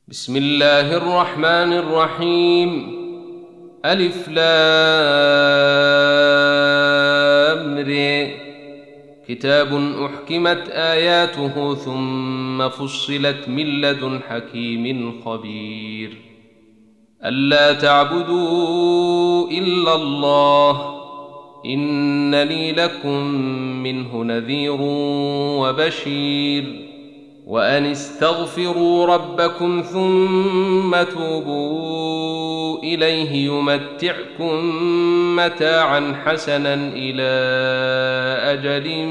بسم الله الرحمن الرحيم. ألف لام ر. كتاب أحكمت آياته ثم فصلت من لدن حكيم خبير. ألا تعبدوا إلا الله إنني لكم منه نذير وبشير. وأن استغفروا ربكم ثم توبوا إليه يمتعكم متاعا حسنا إلى أجل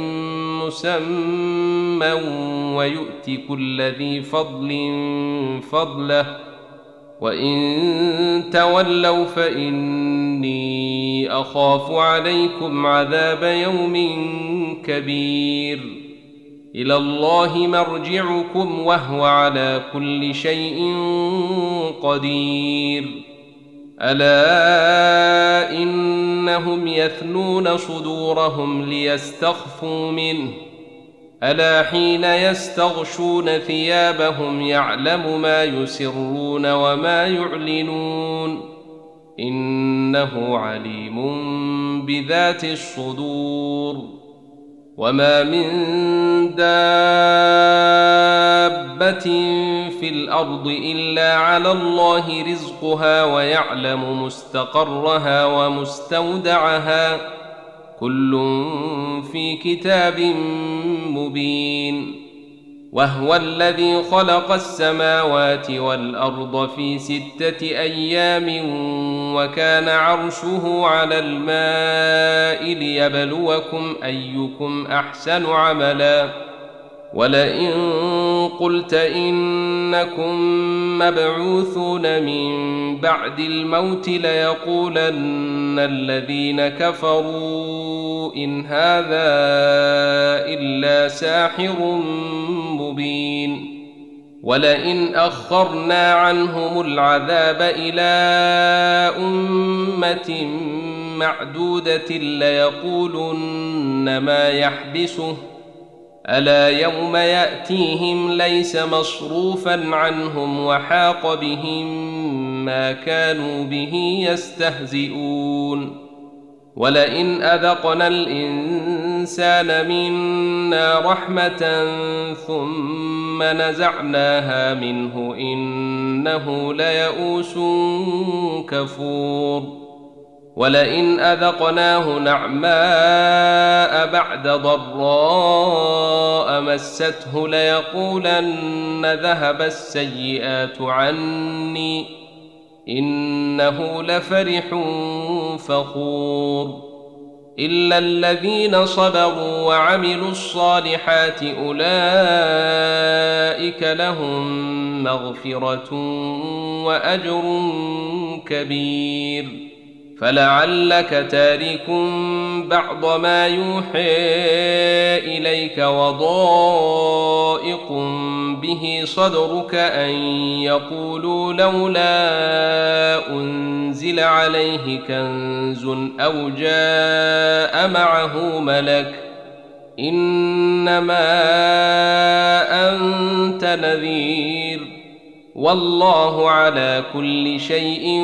مسمى ويؤت كل ذي فضل فضله وإن تولوا فإني أخاف عليكم عذاب يوم كبير. إلى الله مرجعكم وهو على كل شيء قدير. ألا إنهم يثنون صدورهم ليستخفوا منه ألا حين يستغشون ثيابهم يعلم ما يسرون وما يعلنون إنه عليم بذات الصدور. وما من دابة في الأرض إلا على الله رزقها ويعلم مستقرها ومستودعها كل في كتاب مبين. وهو الذي خلق السماوات والأرض في 6 أيام وكان عرشه على الماء ليبلوكم أيكم أحسن عملا. ولئن قلت إنكم مبعوثون من بعد الموت ليقولن الذين كفروا إن هذا إلا ساحر مبين. ولئن أخرنا عنهم العذاب إلى أمة معدودة ليقولن ما يحبسه ألا يوم يأتيهم ليس مصروفا عنهم وحاق بهم ما كانوا به يستهزئون. ولئن أذقنا الإنسان منا رحمة ثم نزعناها منه إنه ليئوس كفور. ولئن أذقناه نعماء بعد ضراء مسته ليقولن ذهب السيئات عني إنه لفرح فخور. إلا الذين صبروا وعملوا الصالحات أولئك لهم مغفرة وأجر كبير. فلعلك تارك بعض ما يوحي إليك وضائق به صدرك أن يقولوا لولا أنزل عليه كنز أو جاء معه ملك إنما أنت نذير والله على كل شيء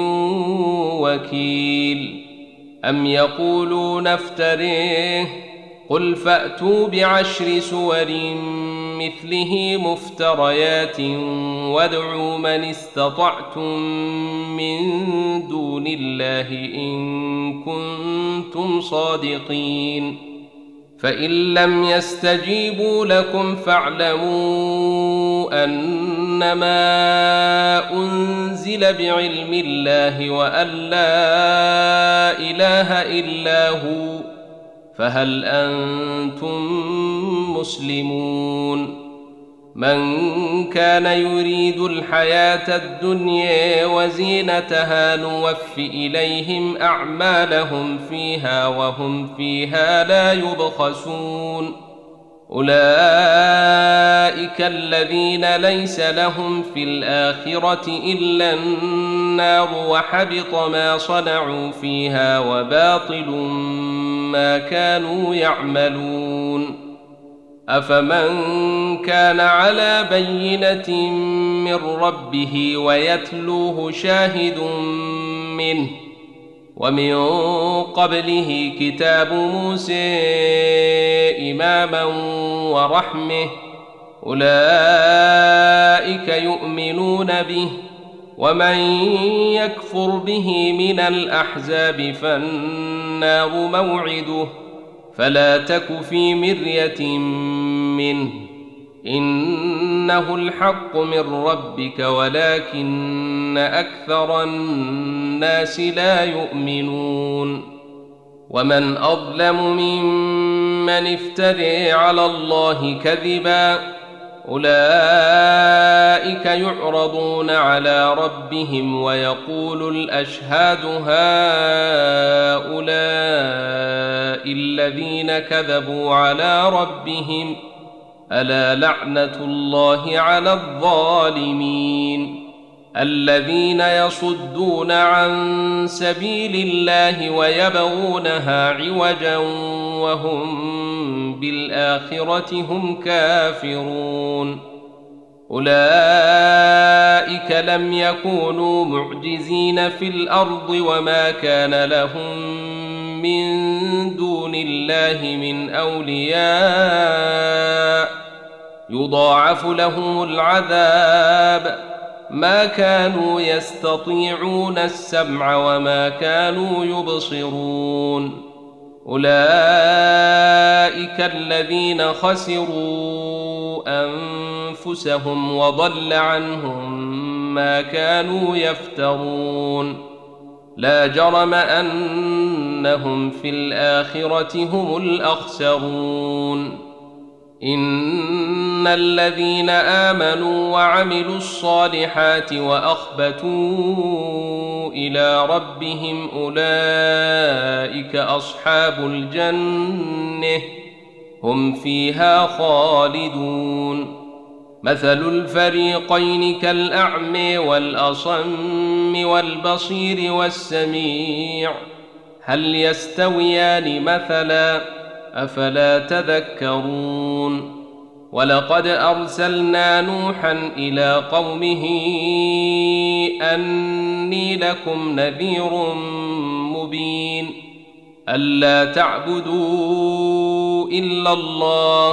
وكيل. أم يقولون افتريه قل فأتوا ب10 سور مثله مفتريات وادعوا من استطعتم من دون الله إن كنتم صادقين. فإن لم يستجيبوا لكم فاعلموا أنما أنزل بعلم الله وأن لا إله إلا هو فهل أنتم مسلمون. من كان يريد الحياة الدنيا وزينتها نوف إليهم أعمالهم فيها وهم فيها لا يبخسون. أولئك الذين ليس لهم في الآخرة إلا النار وحبط ما صنعوا فيها وباطل ما كانوا يعملون. أفمن كان على بينة من ربه ويتلوه شاهد منه ومن قبله كتاب موسى إماما ورحمة أولئك يؤمنون به ومن يكفر به من الأحزاب فالنار موعده فلا تك في مرية منه إنه الحق من ربك ولكن أكثر الناس لا يؤمنون ومن أظلم ممن افترى على الله كذبا أولئك يعرضون على ربهم ويقول الأشهاد هؤلاء الذين كذبوا على ربهم ألا لعنة الله على الظالمين الذين يصدون عن سبيل الله ويبغونها عوجا وهم بالآخرة هم كافرون أولئك لم يكونوا معجزين في الأرض وما كان لهم من دون الله من أولياء يضاعف لهم العذاب ما كانوا يستطيعون السمع وما كانوا يبصرون أولئك الذين خسروا أنفسهم وضل عنهم ما كانوا يفترون لا جرم أنهم في الآخرة هم الأخسرون إن الذين آمنوا وعملوا الصالحات وأخبتوا إلى ربهم أولئك أصحاب الجنة هم فيها خالدون مثل الفريقين كالأعمى والأصم والبصير والسميع هل يستويان مثلا أفلا تذكرون ولقد أرسلنا نوحا إلى قومه أني لكم نذير مبين ألا تعبدوا إلا الله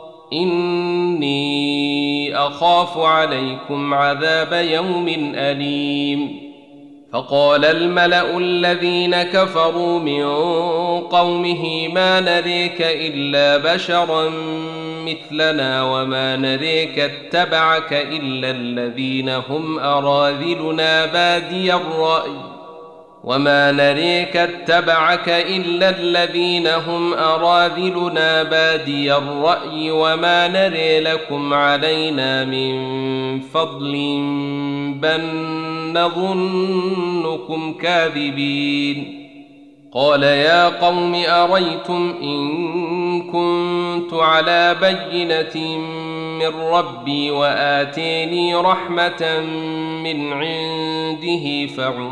إني أخاف عليكم عذاب يوم أليم فقال الملأ الذين كفروا من قومه ما نريك إلا بشرا مثلنا وما نريك اتبعك إلا الذين هم أراذلنا بادي الرأي وما نريك اتبعك إلا الذين هم أراذلنا بادي الرأي وما نري لكم علينا من فضل بل نظنكم كاذبين قال يا قوم أريتم إن كنت على بينة من ربي وآتيني رحمة من عنده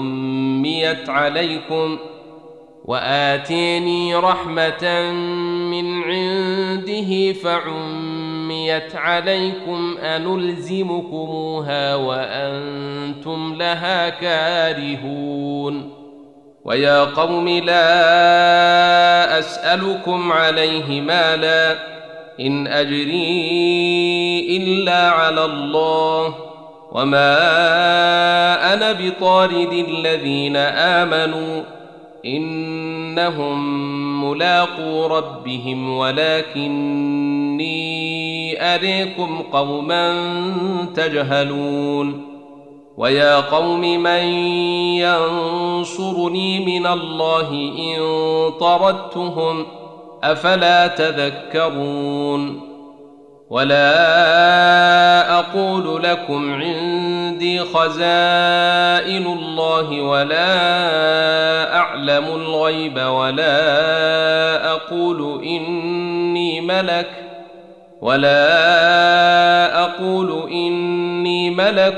فعميت عليكم أنلزمكموها وأنتم لها كارهون ويا قوم لا أسألكم عليه مالا إن أجري إلا على الله وما أنا بطارد الذين آمنوا إنهم ملاقو ربهم ولكني أريكم قوما تجهلون ويا قوم من ينصرني من الله إن طردتهم أفلا تذكرون ولا أقول لكم عندي خزائن الله ولا أعلم الغيب ولا أقول إني ملك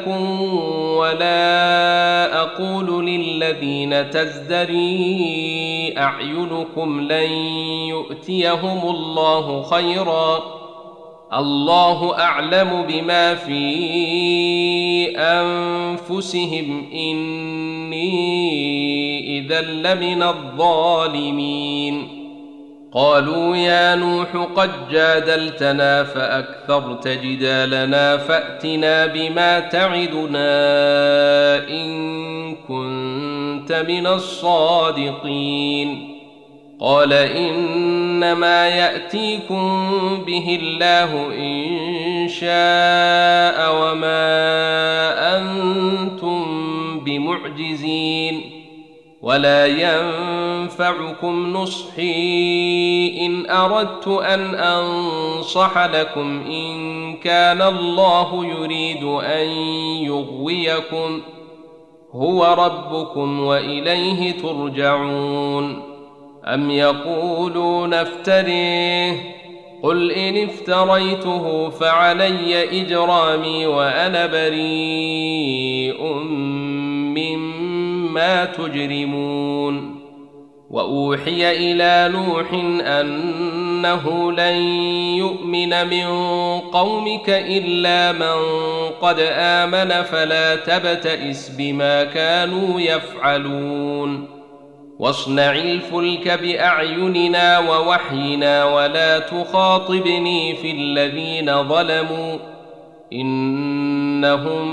ولا أقول للذين تزدري أعينكم لن يؤتيهم الله خيرا الله أعلم بما في أنفسهم إني إذا لمن الظالمين. قالوا يا نوح قد جادلتنا فأكثرت جدالنا فأتنا بما تعدنا إن كنت من الصادقين. قال إنما يأتيكم به الله إن شاء وما أنتم بمعجزين ولا ينفعكم نصحي إن أردت أن أنصح لكم إن كان الله يريد أن يغويكم هو ربكم وإليه ترجعون. أم يقولون افتريه قل إن افتريته فعلي إجرامي وأنا بريء مما تجرمون. وأوحي إلى نوح أنه لن يؤمن من قومك إلا من قد آمن فلا تبتئس بما كانوا يفعلون. واصنع الفلك بأعيننا ووحينا ولا تخاطبني في الذين ظلموا إنهم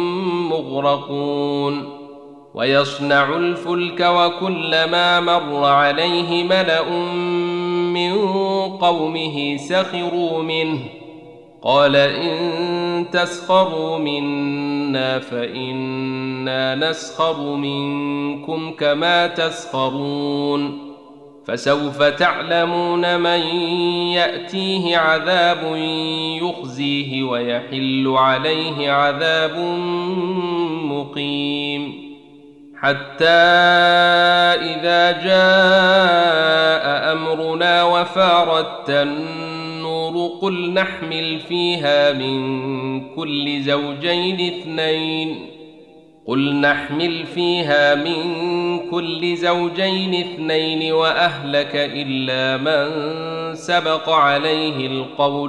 مغرقون. ويصنع الفلك وكلما مر عليه ملأ من قومه سخروا منه قال إن تسخروا منا فإنا نسخر منكم كما تسخرون. فسوف تعلمون من يأتيه عذاب يخزيه ويحل عليه عذاب مقيم. حتى إذا جاء أمرنا وفارت النور قل نحمل فيها من كل زوجين اثنين وأهلك إلا من سبق عليه القول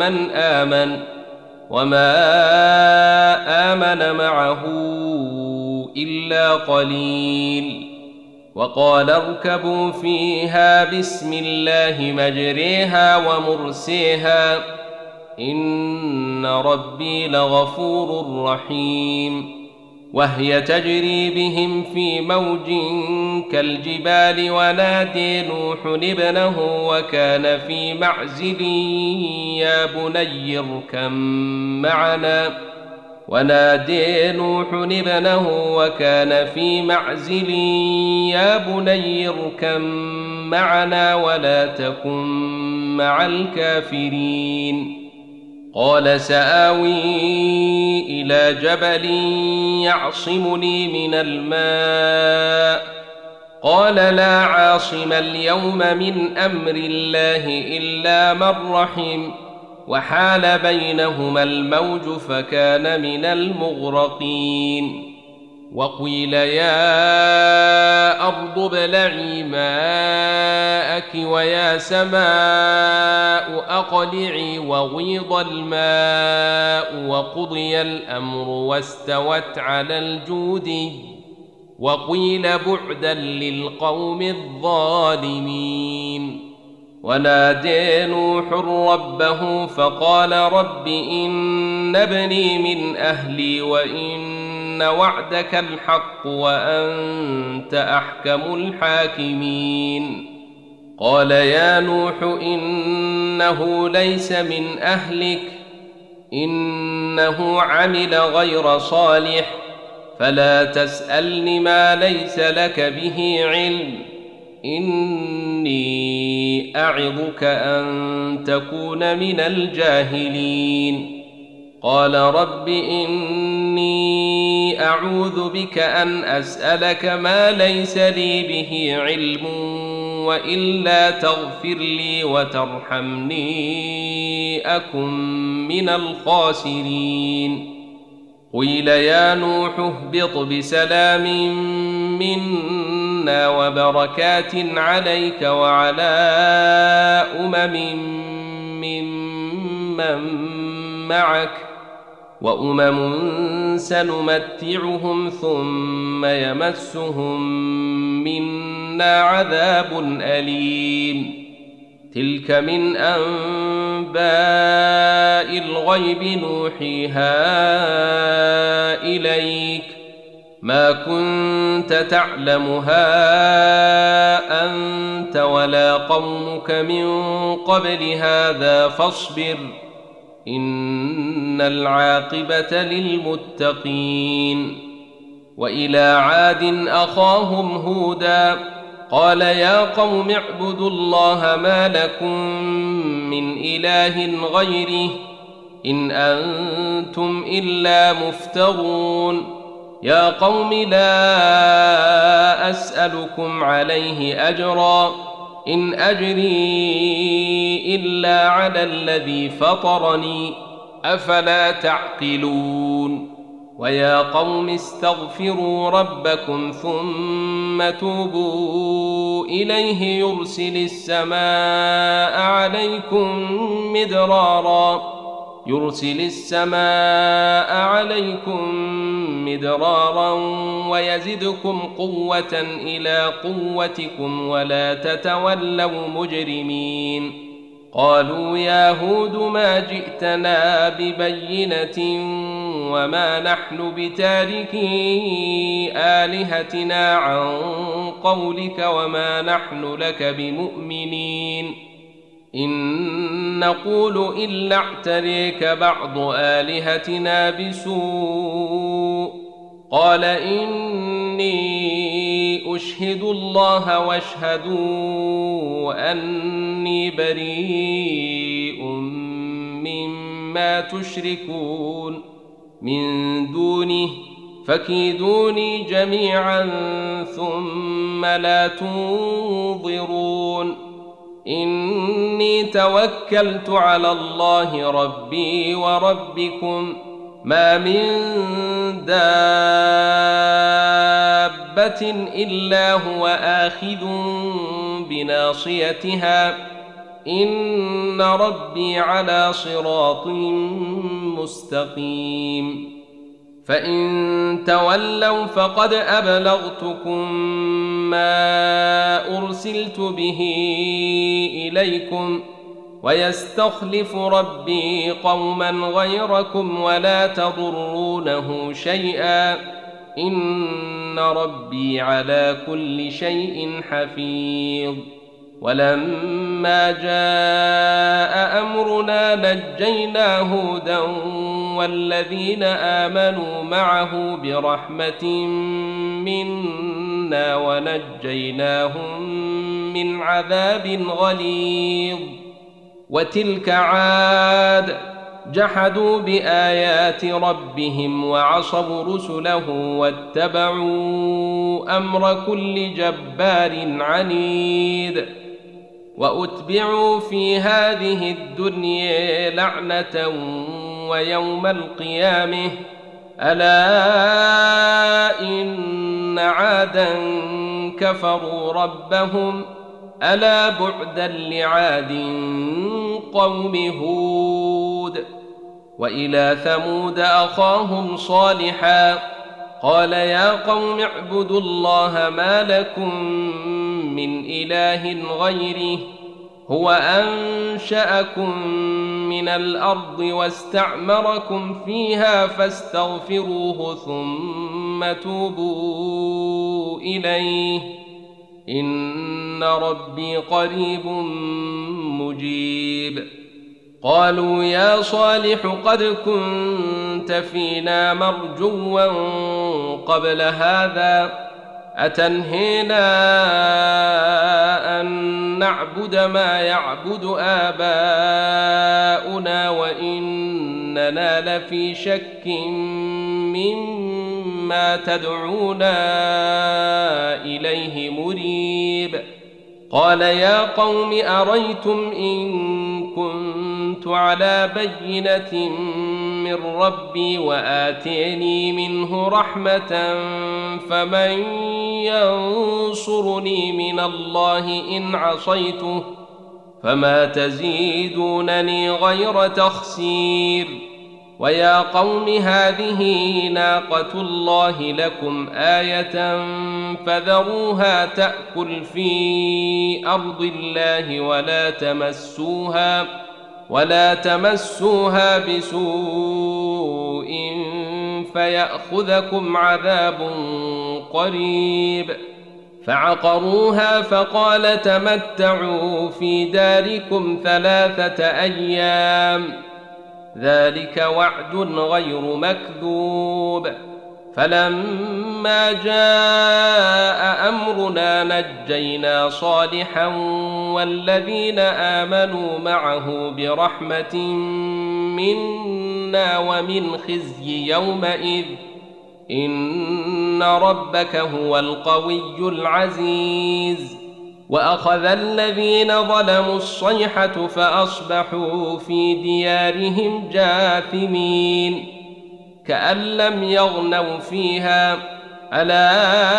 وما آمن معه إلا قليل. وقال اركبوا فيها بسم الله مجريها ومرسيها إن ربي لغفور رحيم. وهي تجري بهم في موج كالجبال ونادي نوح ابنه وكان في معزل يا بني اركم معنا ولا تكن مع الكافرين. قال سآوي إلى جبل يعصمني من الماء قال لا عاصم اليوم من أمر الله إلا من رحم وحال بينهما الموج فكان من المغرقين. وقيل يا أرض ابلعي ماءك ويا سماء أقلعي وغيض الماء وقضي الأمر واستوت على الجودي وقيل بعدا للقوم الظالمين. ونادى نوح ربه فقال رب إن ابني من أهلي وإن وعدك الحق وأنت أحكم الحاكمين. قال يا نوح إنه ليس من أهلك إنه عمل غير صالح فلا تسألني ما ليس لك به علم إني أعظك أن تكون من الجاهلين. قال رب إني أعوذ بك أن أسألك ما ليس لي به علم وإلا تغفر لي وترحمني أكن من الخاسرين. قيل يا نوح اهبط بسلام منا وبركات عليك وعلى أمم ممن ممن معك وأمم سنمتعهم ثم يمسهم منا عذاب أليم تلك من أنباء الغيب نوحيها إليك ما كنت تعلمها أنت ولا قومك من قبل هذا فاصبر إن العاقبة للمتقين وإلى عاد أخاهم هودا قال يا قوم اعبدوا الله ما لكم من إله غيره إن أنتم إلا مفترون يا قوم لا أسألكم عليه أجرا إن أجري إلا على الذي فطرني أفلا تعقلون ويا قوم استغفروا ربكم ثم توبوا إليه يرسل السماء عليكم مدرارا ويزدكم قوة إلى قوتكم ولا تتولوا مجرمين قالوا يا هود ما جئتنا ببينة وما نحن بتاركي آلهتنا عن قولك وما نحن لك بمؤمنين إن نقول إلا اعتريك بعض آلهتنا بسوء قال إني أشهد الله واشهدوا أني بريء مما تشركون من دونه فكيدوني جميعا ثم لا تنظرون إني توكلت على الله ربي وربكم ما من دابة إلا هو آخذ بناصيتها إن ربي على صراط مستقيم فإن تولوا فقد أبلغتكم ما أرسلت به إليكم ويستخلف ربي قوما غيركم ولا تضرونه شيئا إن ربي على كل شيء حفيظ ولما جاء أمرنا نجينا هودا والذين آمنوا معه برحمة منا ونجيناهم من عذاب غليظ وتلك عاد جحدوا بآيات ربهم وعصوا رسله واتبعوا أمر كل جبار عنيد وأتبعوا في هذه الدنيا لعنة ويوم القيامة ألا إن عادا كفروا ربهم ألا بعدا لعاد قوم هود وإلى ثمود أخاهم صالحا قال يا قوم اعبدوا الله ما لكم من إله غيره هو أنشأكم من الأرض واستعمركم فيها فاستغفروه ثم توبوا إليه إن ربي قريب مجيب قالوا يا صالح قد كنت فينا مرجوا قبل هذا أتنهينا أن نعبد ما يعبد آباؤنا وإننا لفي شك مما تدعونا إليه مريب قال يا قوم أريتم إن كنت على بينة من ربي وآتيني منه رحمة فمن ينصرني من الله إن عصيته فما تزيدونني غير تخسير. ويا قوم هذه ناقة الله لكم آية فذروها تأكل في أرض الله ولا تمسوها بسوء فيأخذكم عذاب قريب. فعقروها فقال تمتعوا في داركم 3 أيام ذلك وعد غير مكذوب. فلما جاء أمرنا نجينا صالحا والذين آمنوا معه برحمة منا ومن خزي يومئذ إن ربك هو القوي العزيز. وأخذ الذين ظلموا الصيحة فأصبحوا في ديارهم جاثمين كأن لم يغنوا فيها ألا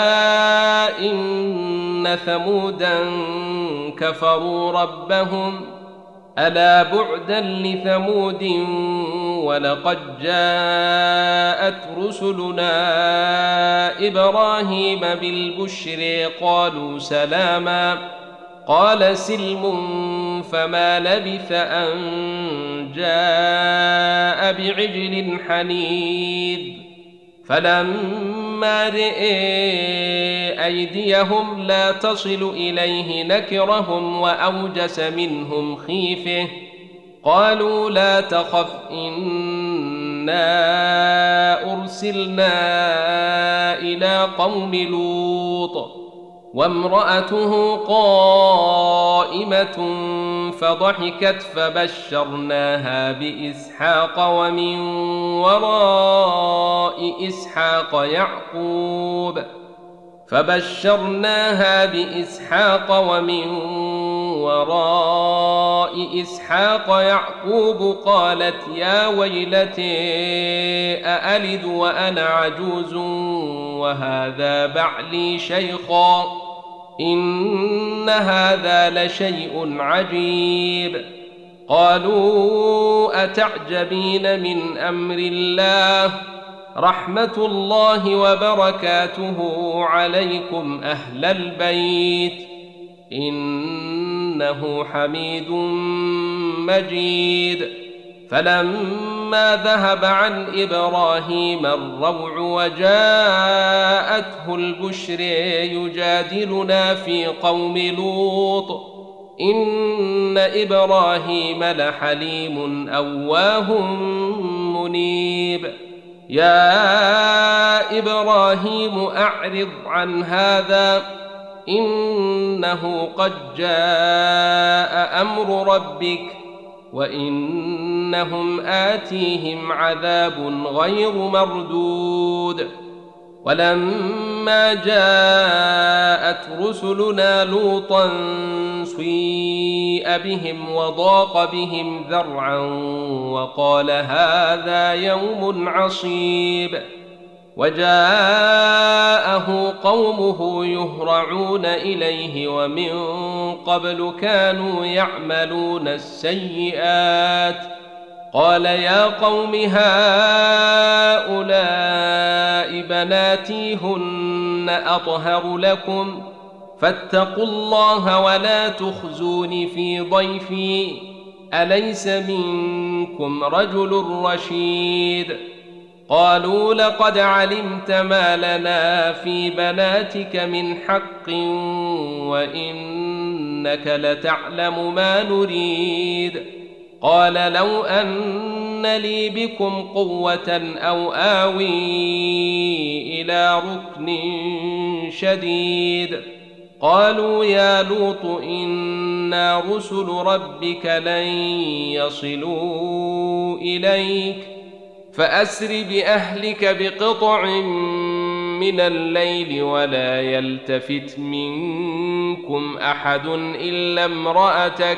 إن ثمودا كفروا ربهم ألا بعدا لثمود ولقد جاءت رسلنا إبراهيم بالبشر قالوا سلاما قال سلم فما لبث أن جاء بعجل حنيذ. فلما رئي أيديهم لا تصل إليه نكرهم وأوجس منهم خيفة قالوا لا تخف إنا أرسلنا إلى قوم لوط وامرأته قائمة فضحكت فبشرناها بإسحاق ومن وراء إسحاق يعقوب قالت يا ويلتي أألد وأنا عجوز وهذا بعلي شيخا إن هذا لشيء عجيب. قالوا أتعجبين من أمر الله رحمة الله وبركاته عليكم أهل البيت إنه حميد مجيد. فلما ذهب عن إبراهيم الروع وجاءته البشر يجادلنا في قوم لوط إن إبراهيم لحليم أواه منيب. يا إبراهيم أعرض عن هذا إنه قد جاء أمر ربك وإنهم آتيهم عذاب غير مردود. ولما جاءت رسلنا لوطا سيء بهم وضاق بهم ذرعا وقال هذا يوم عصيب. وجاءه قومه يهرعون إليه ومن قبل كانوا يعملون السيئات قال يا قوم هؤلاء بناتي هن أطهر لكم فاتقوا الله ولا تخزون في ضيفي أليس منكم رجل رشيد. قالوا لقد علمت ما لنا في بناتك من حق وإنك لتعلم ما نريد. قال لو أن لي بكم قوة أو آوي إلى ركن شديد. قالوا يا لوط إنا رسل ربك لن يصلوا إليك فأسر بأهلك بقطع من الليل ولا يلتفت منكم أحد إلا امرأتك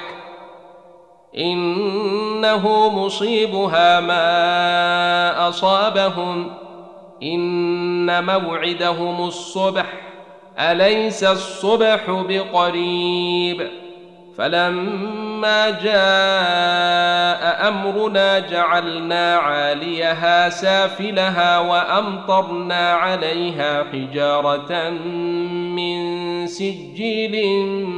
إنه مصيبها ما أصابهم إن موعدهم الصبح أليس الصبح بقريب. فلما جاء أمرنا جعلنا عاليها سافلها وأمطرنا عليها حجارة من سجيل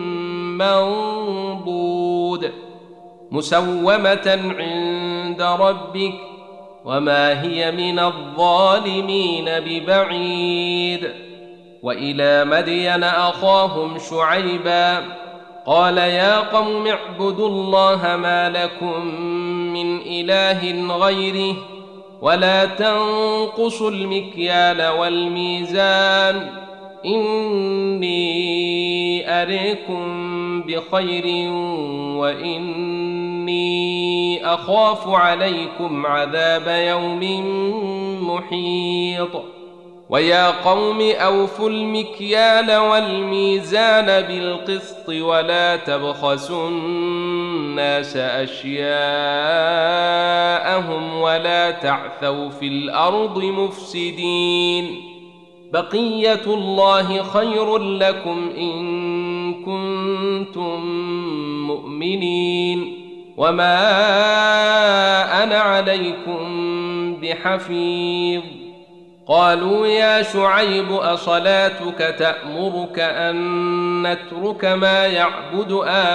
منضود مسومة عند ربك وما هي من الظالمين ببعيد. وإلى مدين أخاهم شعيبا قال يا قوم اعبدوا الله ما لكم من إله غيره ولا تنقصوا المكيال والميزان إني أريكم بخير وإني أخاف عليكم عذاب يوم محيط. ويا قوم أوفوا المكيال والميزان بالقسط ولا تبخسوا الناس أشياءهم ولا تعثوا في الأرض مفسدين بقية الله خير لكم إن كنتم مؤمنين وما أنا عليكم بحفيظ. قالوا يا شعيب أصلاتك تأمرك أن نترك ما يعبد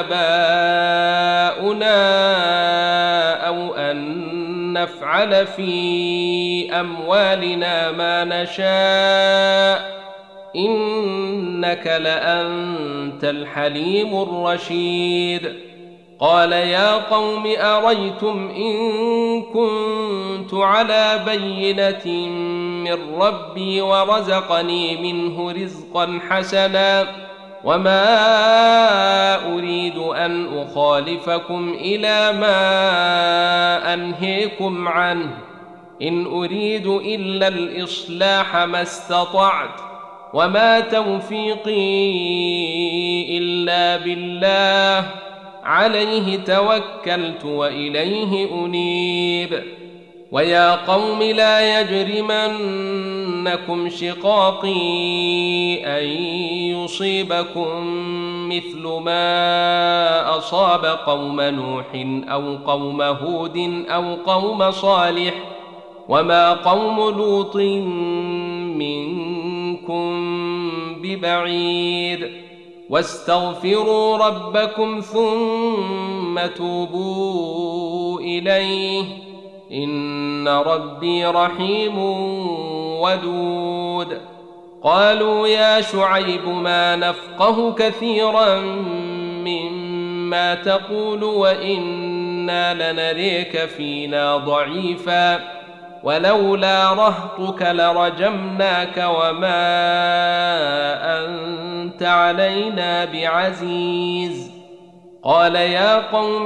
آباؤنا أو أن نفعل في أموالنا ما نشاء إنك لأنت الحليم الرشيد. قال يا قوم أريتم إن كنت على بينة من ربي ورزقني منه رزقا حسنا وما أريد أن أخالفكم إلى ما أنهيكم عنه إن أريد إلا الإصلاح ما استطعت وما توفيقي إلا بالله عليه توكلت وإليه أنيب. ويا قوم لا يجرمنكم شقاقي أن يصيبكم مثل ما أصاب قوم نوح أو قوم هود أو قوم صالح وما قوم لوط منكم ببعيد. واستغفروا ربكم ثم توبوا إليه إن ربي رحيم ودود. قالوا يا شعيب ما نفقه كثيرا مما تقول وإنا لنريك فينا ضعيفا ولولا رهطك لرجمناك وما أنت علينا بعزيز. قال يا قوم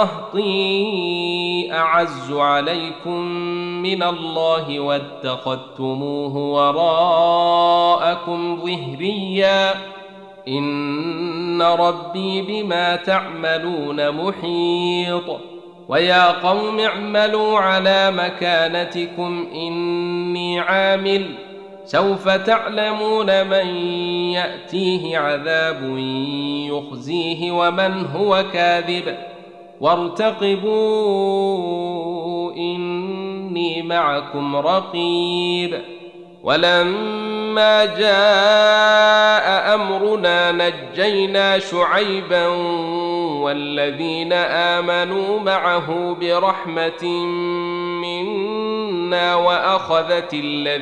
أرهطي أعز عليكم من الله واتخذتموه وراءكم ظهريا إن ربي بما تعملون محيط. ويا قوم اعملوا على مكانتكم إني عامل سوف تعلمون من يأتيه عذاب يخزيه ومن هو كاذب وارتقبوا إني معكم رقيب. ولما جاء أمرنا نجينا شعيبا والذين آمنوا معه برحمة منا وأخذت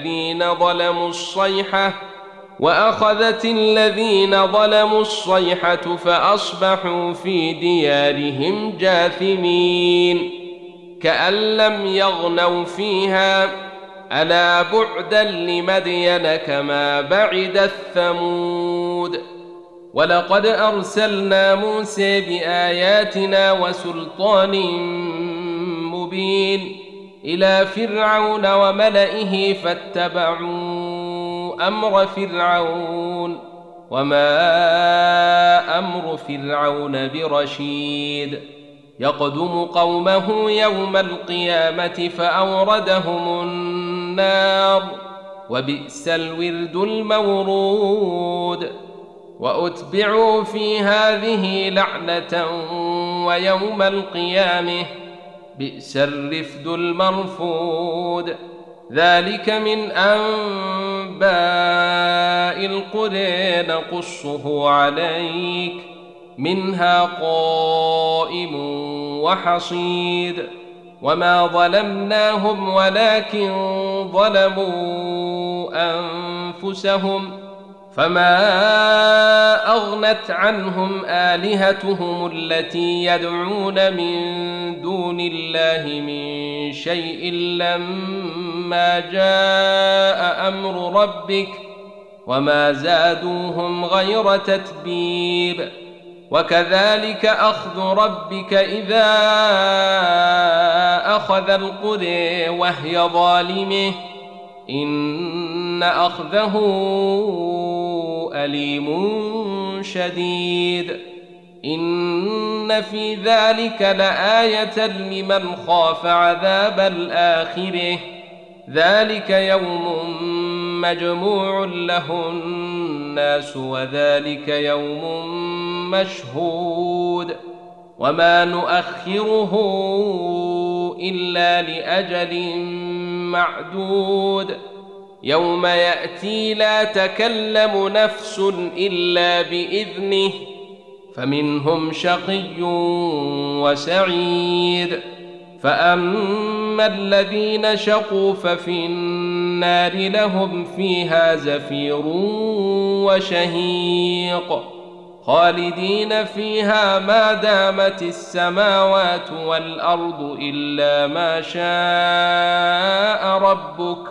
الذين ظلموا الصيحة فأصبحوا في ديارهم جاثمين كأن لم يغنوا فيها ألا بعدا لمدين كما بعد الثمود. ولقد أرسلنا موسى بآياتنا وسلطان مبين إلى فرعون وملئه فاتبعوا أمر فرعون وما أمر فرعون برشيد. يقدم قومه يوم القيامة فأوردهم النار وبئس الورد المورود. وأتبعوا في هذه لعنة ويوم القيامة بئس الرفد المرفود. ذلك من أنباء القرى نقصه عليك منها قائم وحصيد. وما ظلمناهم ولكن ظلموا أنفسهم فما أغنت عنهم آلهتهم التي يدعون من دون الله من شيء لما جاء أمر ربك وما زادوهم غير تتبيب. وكذلك أخذ ربك إذا أخذ القرى وهي ظالمة إن أخذه أليم شديد. إن في ذلك لآية لمن خاف عذاب الآخرة ذلك يوم مجموع له الناس وذلك يوم مشهود. وما نؤخره إلا لأجل معدود. يوم يأتي لا تكلم نفس إلا بإذنه فمنهم شقي وسعيد. فأما الذين شقوا ففي النار لهم فيها زفير وشهيق خالدين فيها ما دامت السماوات والأرض إلا ما شاء ربك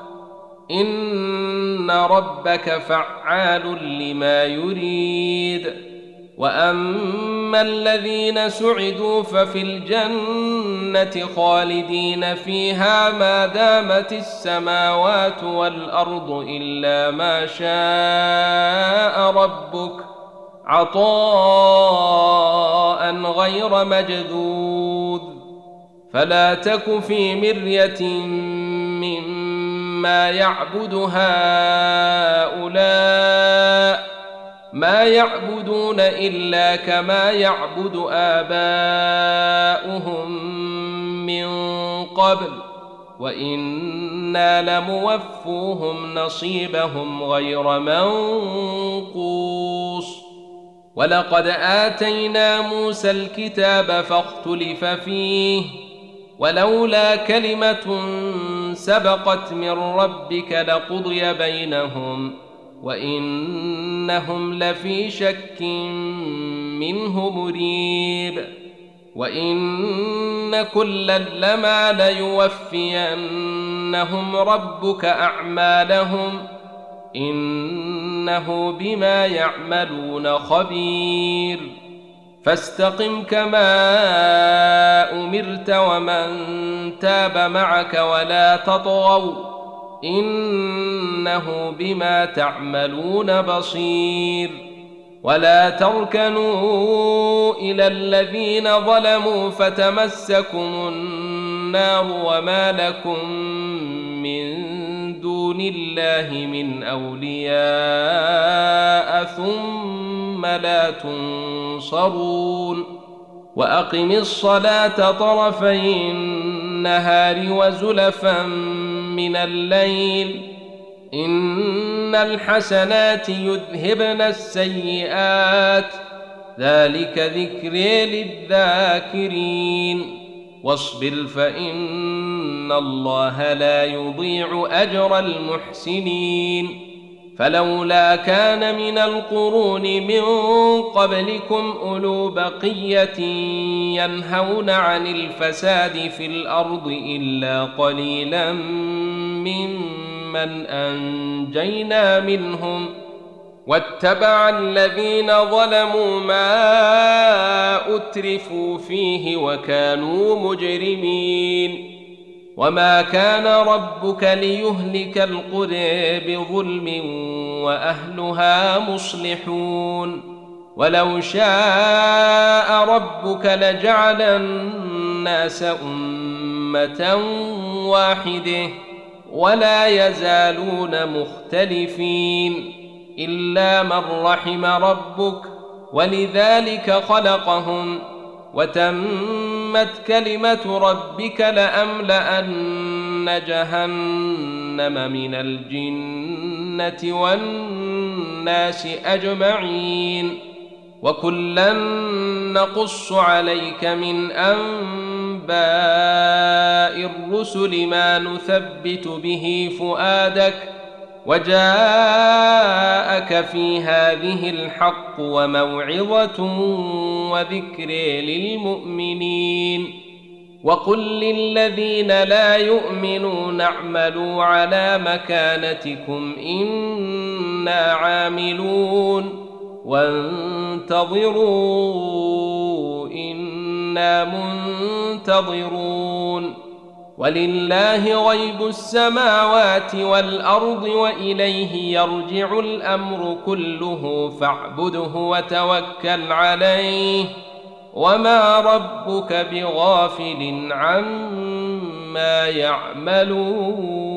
إن ربك فعال لما يريد. وأما الذين سعدوا ففي الجنة خالدين فيها ما دامت السماوات والأرض إلا ما شاء ربك عطاء غير مجذوذ. فلا تك في مرية مما يعبد هؤلاء ما يعبدون إلا كما يعبد آباؤهم من قبل وإنا لموفوهم نصيبهم غير منقوص. ولقد آتينا موسى الكتاب فاختلف فيه ولولا كلمة سبقت من ربك لقضي بينهم وإنهم لفي شك منه مريب. وإن كلا لما ليوفينهم ربك أعمالهم إنه بما يعملون خبير. فاستقم كما أمرت ومن تاب معك ولا تطغوا إنه بما تعملون بصير. ولا تركنوا إلى الذين ظلموا فتمسكم النار وما لكم من دون الله من أولياء ثم لا تنصرون. وأقم الصلاة طرفي النهار وزلفا من الليل إن الحسنات يذهبن السيئات ذلك ذكر للذاكرين. واصبر فإن الله لا يضيع أجر المحسنين. فلولا كان من القرون من قبلكم أولو بقية ينهون عن الفساد في الأرض إلا قليلا ممن أنجينا منهم واتبع الذين ظلموا ما أترفوا فيه وكانوا مجرمين. وما كان ربك ليهلك القرى بظلم وأهلها مصلحون. ولو شاء ربك لجعل الناس أمة واحدة ولا يزالون مختلفين إلا من رحم ربك ولذلك خلقهم وتمت كلمة ربك لأملأن جهنم من الجنة والناس أجمعين وكلا نقص عليك من أنباء الرسل ما نثبت به فؤادك وجاءك في هذه الحق وموعظة وذكر للمؤمنين وقل للذين لا يؤمنون اعملوا على مكانتكم إنا عاملون وانتظروا إنا منتظرون ولله غيب السماوات والأرض وإليه يرجع الأمر كله فاعبده وتوكل عليه وما ربك بغافل عما يعملون